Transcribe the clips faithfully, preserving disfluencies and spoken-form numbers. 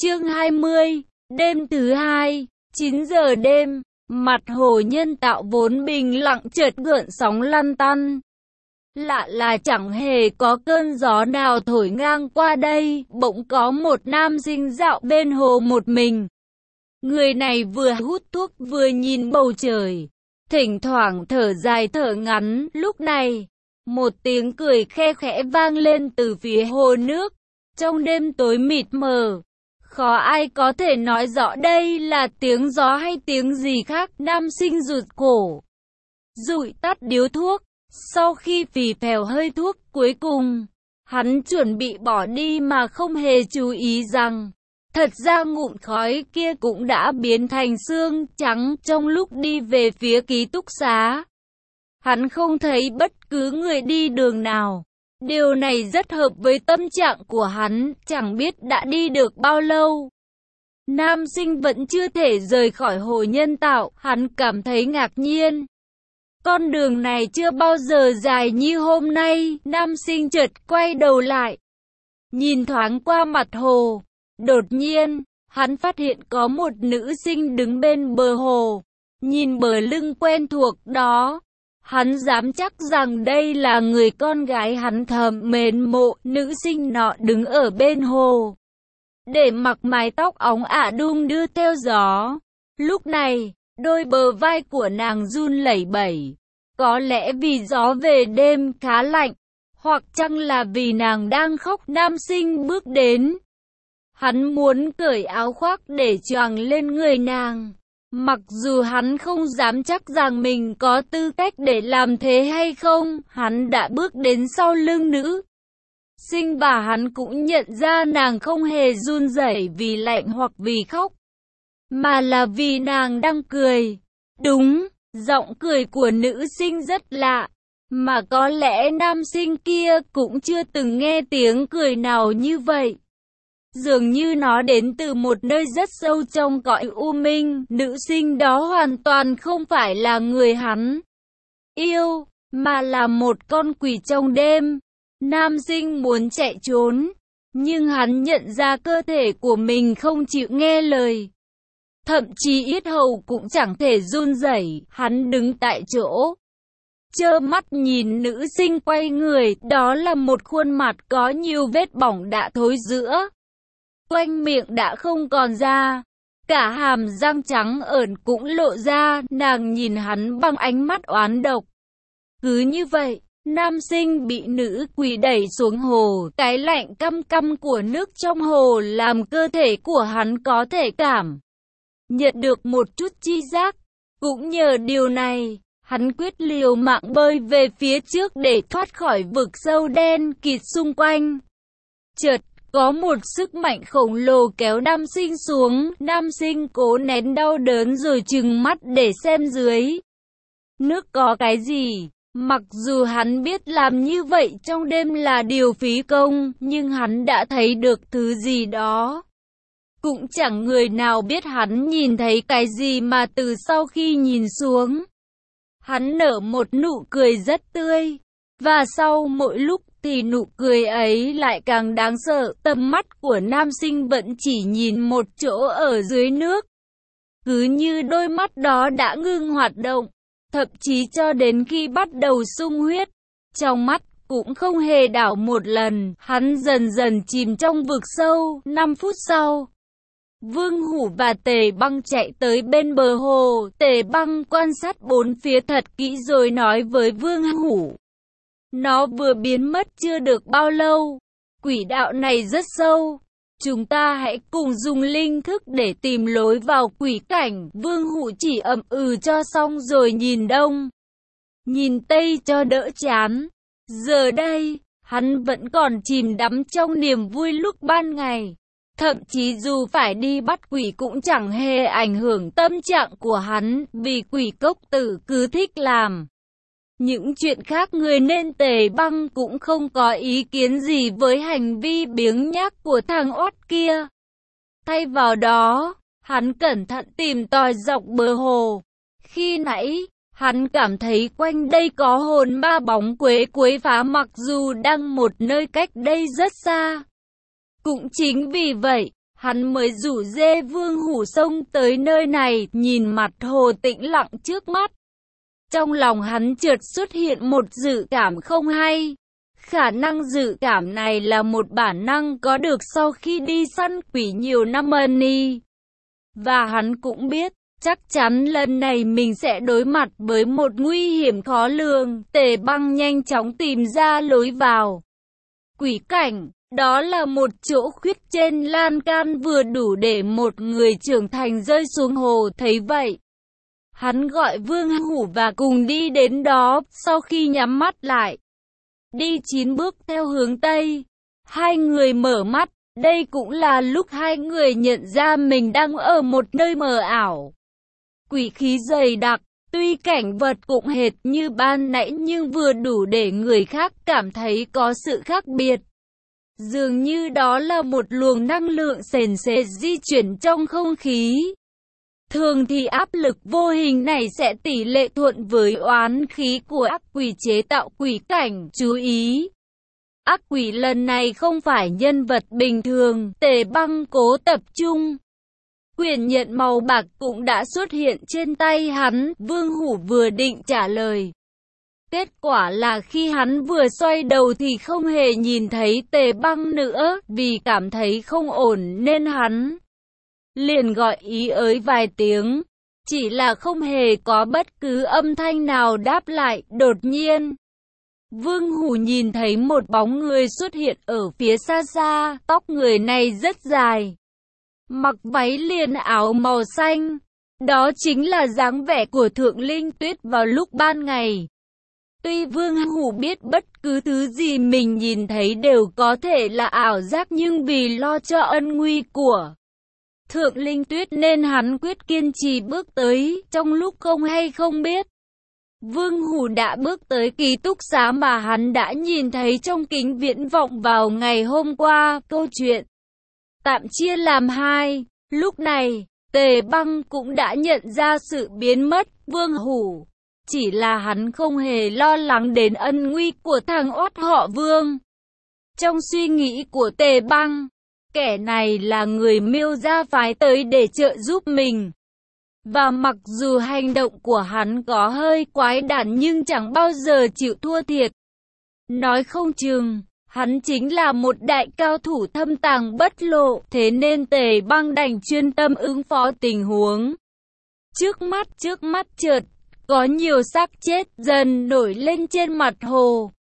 Chương hai mươi, đêm thứ hai, chín giờ đêm, mặt hồ nhân tạo vốn bình lặng chợt gợn sóng lăn tăn. Lạ là chẳng hề có cơn gió nào thổi ngang qua đây, bỗng có một nam sinh dạo bên hồ một mình. Người này vừa hút thuốc vừa nhìn bầu trời, thỉnh thoảng thở dài thở ngắn. Lúc này, một tiếng cười khe khẽ vang lên từ phía hồ nước. Trong đêm tối mịt mờ, khó ai có thể nói rõ đây là tiếng gió hay tiếng gì khác. Nam sinh rụt cổ, dụi tắt điếu thuốc. Sau khi phì phèo hơi thuốc cuối cùng, hắn chuẩn bị bỏ đi mà không hề chú ý rằng, thật ra ngụm khói kia cũng đã biến thành xương trắng trong lúc đi về phía ký túc xá. Hắn không thấy bất cứ người đi đường nào. Điều này rất hợp với tâm trạng của hắn, chẳng biết đã đi được bao lâu. Nam sinh vẫn chưa thể rời khỏi hồ nhân tạo, hắn cảm thấy ngạc nhiên. Con đường này chưa bao giờ dài như hôm nay. Nam sinh chợt quay đầu lại, nhìn thoáng qua mặt hồ. Đột nhiên, hắn phát hiện có một nữ sinh đứng bên bờ hồ. Nhìn bờ lưng quen thuộc đó, hắn dám chắc rằng đây là người con gái hắn thầm mến mộ. Nữ sinh nọ đứng ở bên hồ, để mặc mái tóc óng ả đung đưa theo gió. Lúc này, đôi bờ vai của nàng run lẩy bẩy. Có lẽ vì gió về đêm khá lạnh, hoặc chăng là vì nàng đang khóc. Nam sinh bước đến. Hắn muốn cởi áo khoác để choàng lên người nàng. Mặc dù hắn không dám chắc rằng mình có tư cách để làm thế hay không, hắn đã bước đến sau lưng nữ sinh và hắn cũng nhận ra nàng không hề run rẩy vì lạnh hoặc vì khóc, mà là vì nàng đang cười. Đúng, giọng cười của nữ sinh rất lạ, mà có lẽ nam sinh kia cũng chưa từng nghe tiếng cười nào như vậy. Dường như nó đến từ một nơi rất sâu trong cõi u minh. Nữ sinh đó hoàn toàn không phải là người hắn yêu, mà là một con quỷ trong đêm. Nam sinh muốn chạy trốn, nhưng hắn nhận ra cơ thể của mình không chịu nghe lời. Thậm chí yết hầu cũng chẳng thể run rẩy. Hắn đứng tại chỗ, trơ mắt nhìn nữ sinh quay người. Đó là một khuôn mặt có nhiều vết bỏng đã thối rữa, quanh miệng đã không còn da, cả hàm răng trắng ởn cũng lộ ra. Nàng nhìn hắn bằng ánh mắt oán độc. Cứ như vậy, nam sinh bị nữ quỷ đẩy xuống hồ. Cái lạnh căm căm của nước trong hồ làm cơ thể của hắn có thể cảm nhận được một chút chi giác. Cũng nhờ điều này, hắn quyết liều mạng bơi về phía trước để thoát khỏi vực sâu đen kịt xung quanh. Chợt, có một sức mạnh khổng lồ kéo nam sinh xuống. Nam sinh cố nén đau đớn rồi trừng mắt để xem dưới nước có cái gì. Mặc dù hắn biết làm như vậy trong đêm là điều phí công, nhưng hắn đã thấy được thứ gì đó. Cũng chẳng người nào biết hắn nhìn thấy cái gì mà từ sau khi nhìn xuống, hắn nở một nụ cười rất tươi. Và sau mỗi lúc thì nụ cười ấy lại càng đáng sợ. Tầm mắt của nam sinh vẫn chỉ nhìn một chỗ ở dưới nước. Cứ như đôi mắt đó đã ngưng hoạt động. Thậm chí cho đến khi bắt đầu sung huyết, trong mắt cũng không hề đảo một lần. Hắn dần dần chìm trong vực sâu. Năm phút sau, Vương Hủ và Tề Băng chạy tới bên bờ hồ. Tề Băng quan sát bốn phía thật kỹ rồi nói với Vương Hủ. Nó vừa biến mất chưa được bao lâu. Quỷ đạo này rất sâu. Chúng ta hãy cùng dùng linh thức để tìm lối vào quỷ cảnh. Vương Hủ chỉ ậm ừ cho xong rồi nhìn đông, nhìn tây cho đỡ chán. Giờ đây, hắn vẫn còn chìm đắm trong niềm vui lúc ban ngày. Thậm chí dù phải đi bắt quỷ cũng chẳng hề ảnh hưởng tâm trạng của hắn, vì quỷ cốc tử cứ thích làm những chuyện khác người nên Tề Băng cũng không có ý kiến gì với hành vi biếng nhác của thằng oát kia. Thay vào đó, hắn cẩn thận tìm tòi dọc bờ hồ. Khi nãy, hắn cảm thấy quanh đây có hồn ma bóng quế quấy phá mặc dù đang một nơi cách đây rất xa. Cũng chính vì vậy, hắn mới rủ dê Vương Hủ xông tới nơi này, nhìn mặt hồ tĩnh lặng trước mắt. Trong lòng hắn chợt xuất hiện một dự cảm không hay. Khả năng dự cảm này là một bản năng có được sau khi đi săn quỷ nhiều năm ân. Và hắn cũng biết, chắc chắn lần này mình sẽ đối mặt với một nguy hiểm khó lường. Tề Băng nhanh chóng tìm ra lối vào quỷ cảnh. Đó là một chỗ khuyết trên lan can vừa đủ để một người trưởng thành rơi xuống hồ. Thấy vậy, hắn gọi Vương Hủ và cùng đi đến đó. Sau khi nhắm mắt lại, đi chín bước theo hướng Tây, hai người mở mắt. Đây cũng là lúc hai người nhận ra mình đang ở một nơi mờ ảo. Quỷ khí dày đặc, tuy cảnh vật cũng hệt như ban nãy nhưng vừa đủ để người khác cảm thấy có sự khác biệt. Dường như đó là một luồng năng lượng sền sệt di chuyển trong không khí. Thường thì áp lực vô hình này sẽ tỷ lệ thuận với oán khí của ác quỷ chế tạo quỷ cảnh. Chú ý! Ác quỷ lần này không phải nhân vật bình thường. Tề Băng cố tập trung. Quyển nhận màu bạc cũng đã xuất hiện trên tay hắn. Vương Hủ vừa định trả lời. Kết quả là khi hắn vừa xoay đầu thì không hề nhìn thấy Tề Băng nữa. Vì cảm thấy không ổn nên hắn liền gọi ý ới vài tiếng. Chỉ là không hề có bất cứ âm thanh nào đáp lại. Đột nhiên, Vương Hủ nhìn thấy một bóng người xuất hiện ở phía xa xa. Tóc người này rất dài, mặc váy liền áo màu xanh. Đó chính là dáng vẻ của Thượng Linh Tuyết vào lúc ban ngày. Tuy Vương Hủ biết bất cứ thứ gì mình nhìn thấy đều có thể là ảo giác, nhưng vì lo cho ân nguy của Thượng Linh Tuyết nên hắn quyết kiên trì bước tới. Trong lúc không hay không biết, Vương Hủ đã bước tới ký túc xá mà hắn đã nhìn thấy trong kính viễn vọng vào ngày hôm qua. Câu chuyện tạm chia làm hai. Lúc này, Tề Băng cũng đã nhận ra sự biến mất Vương Hủ. Chỉ là hắn không hề lo lắng đến ân nguy của thằng oát họ Vương. Trong suy nghĩ của Tề Băng, kẻ này là người Miêu gia phái tới để trợ giúp mình. Và mặc dù hành động của hắn có hơi quái đản nhưng chẳng bao giờ chịu thua thiệt. Nói không chừng, hắn chính là một đại cao thủ thâm tàng bất lộ. Thế nên Tề Băng đành chuyên tâm ứng phó tình huống. Trước mắt trước mắt chợt có nhiều xác chết dần nổi lên trên mặt hồ.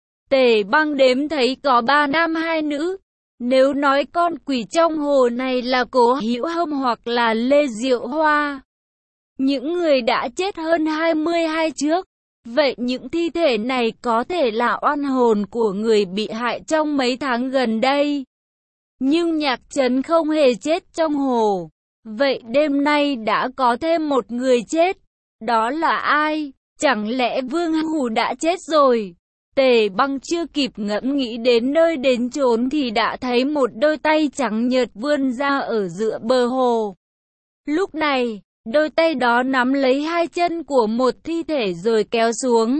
Tề Băng đếm thấy có ba nam hai nữ. Nếu nói con quỷ trong hồ này là Cố Hữu Hâm hoặc là Lê Diệu Hoa, những người đã chết hơn hai mươi hai trước, vậy những thi thể này có thể là oan hồn của người bị hại trong mấy tháng gần đây. Nhưng Nhạc Trấn không hề chết trong hồ. Vậy đêm nay đã có thêm một người chết. Đó là ai? Chẳng lẽ Vương Hủ đã chết rồi? Tề Băng chưa kịp ngẫm nghĩ đến nơi đến chốn thì đã thấy một đôi tay trắng nhợt vươn ra ở giữa bờ hồ. Lúc này, đôi tay đó nắm lấy hai chân của một thi thể rồi kéo xuống.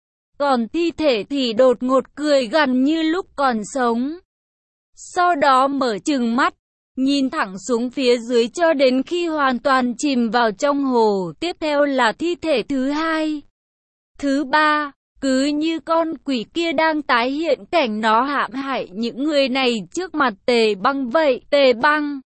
Còn thi thể thì đột ngột cười gằn như lúc còn sống. Sau đó mở trừng mắt, nhìn thẳng xuống phía dưới cho đến khi hoàn toàn chìm vào trong hồ. Tiếp theo là thi thể thứ hai, thứ ba. Cứ như con quỷ kia đang tái hiện cảnh nó hãm hại những người này trước mặt Tề Băng vậy. Tề Băng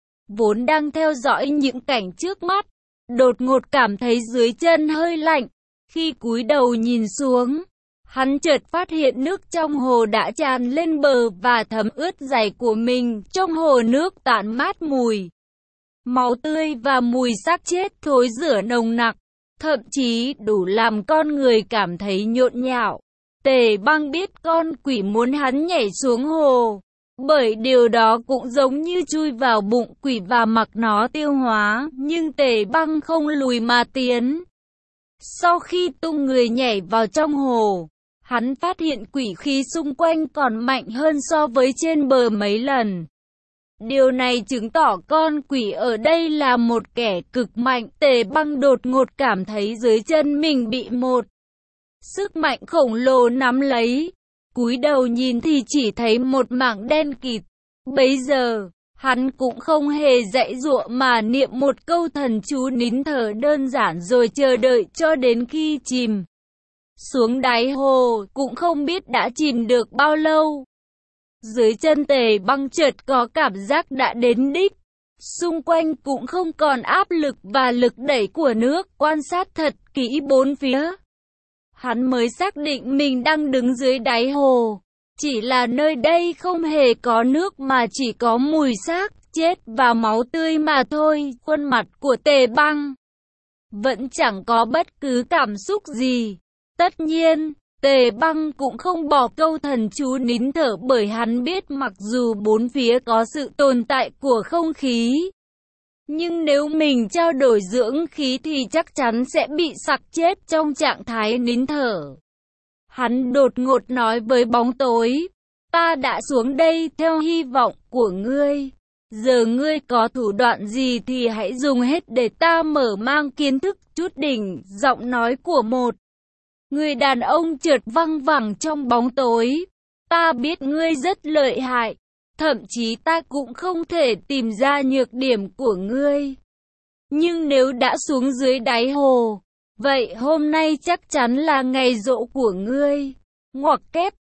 vốn đang theo dõi những cảnh trước mắt, đột ngột cảm thấy dưới chân hơi lạnh. Khi cúi đầu nhìn xuống, hắn chợt phát hiện nước trong hồ đã tràn lên bờ và thấm ướt giày của mình. Trong hồ nước tản mát mùi máu tươi và mùi xác chết thối rữa nồng nặc, thậm chí đủ làm con người cảm thấy nhộn nhạo. Tề Băng biết con quỷ muốn hắn nhảy xuống hồ, bởi điều đó cũng giống như chui vào bụng quỷ và mặc nó tiêu hóa. Nhưng Tề Băng không lùi mà tiến. Sau khi tung người nhảy vào trong hồ, hắn phát hiện quỷ khí xung quanh còn mạnh hơn so với trên bờ mấy lần. Điều này chứng tỏ con quỷ ở đây là một kẻ cực mạnh. Tề Băng đột ngột cảm thấy dưới chân mình bị một sức mạnh khổng lồ nắm lấy. Cúi đầu nhìn thì chỉ thấy một mảng đen kịt. Bấy giờ, Hắn cũng không hề dãy dụa mà niệm một câu thần chú nín thở đơn giản rồi chờ đợi cho đến khi chìm xuống đáy hồ, cũng không biết đã chìm được bao lâu. Dưới chân Tề Băng chợt có cảm giác đã đến đích. Xung quanh cũng không còn áp lực và lực đẩy của nước, quan sát thật kỹ bốn phía. Hắn mới xác định mình đang đứng dưới đáy hồ. Chỉ là nơi đây không hề có nước mà chỉ có mùi xác chết và máu tươi mà thôi. Khuôn mặt của Tề Băng vẫn chẳng có bất cứ cảm xúc gì. Tất nhiên, Tề Băng cũng không bỏ câu thần chú nín thở bởi hắn biết mặc dù bốn phía có sự tồn tại của không khí, nhưng nếu mình trao đổi dưỡng khí thì chắc chắn sẽ bị sặc chết trong trạng thái nín thở. Hắn đột ngột nói với bóng tối, ta đã xuống đây theo hy vọng của ngươi. Giờ ngươi có thủ đoạn gì thì hãy dùng hết để ta mở mang kiến thức chút đỉnh. Giọng nói của một người đàn ông chợt văng vẳng trong bóng tối. Ta biết ngươi rất lợi hại, thậm chí ta cũng không thể tìm ra nhược điểm của ngươi. Nhưng nếu đã xuống dưới đáy hồ, vậy hôm nay chắc chắn là ngày giỗ của ngươi. Ngoặc kép,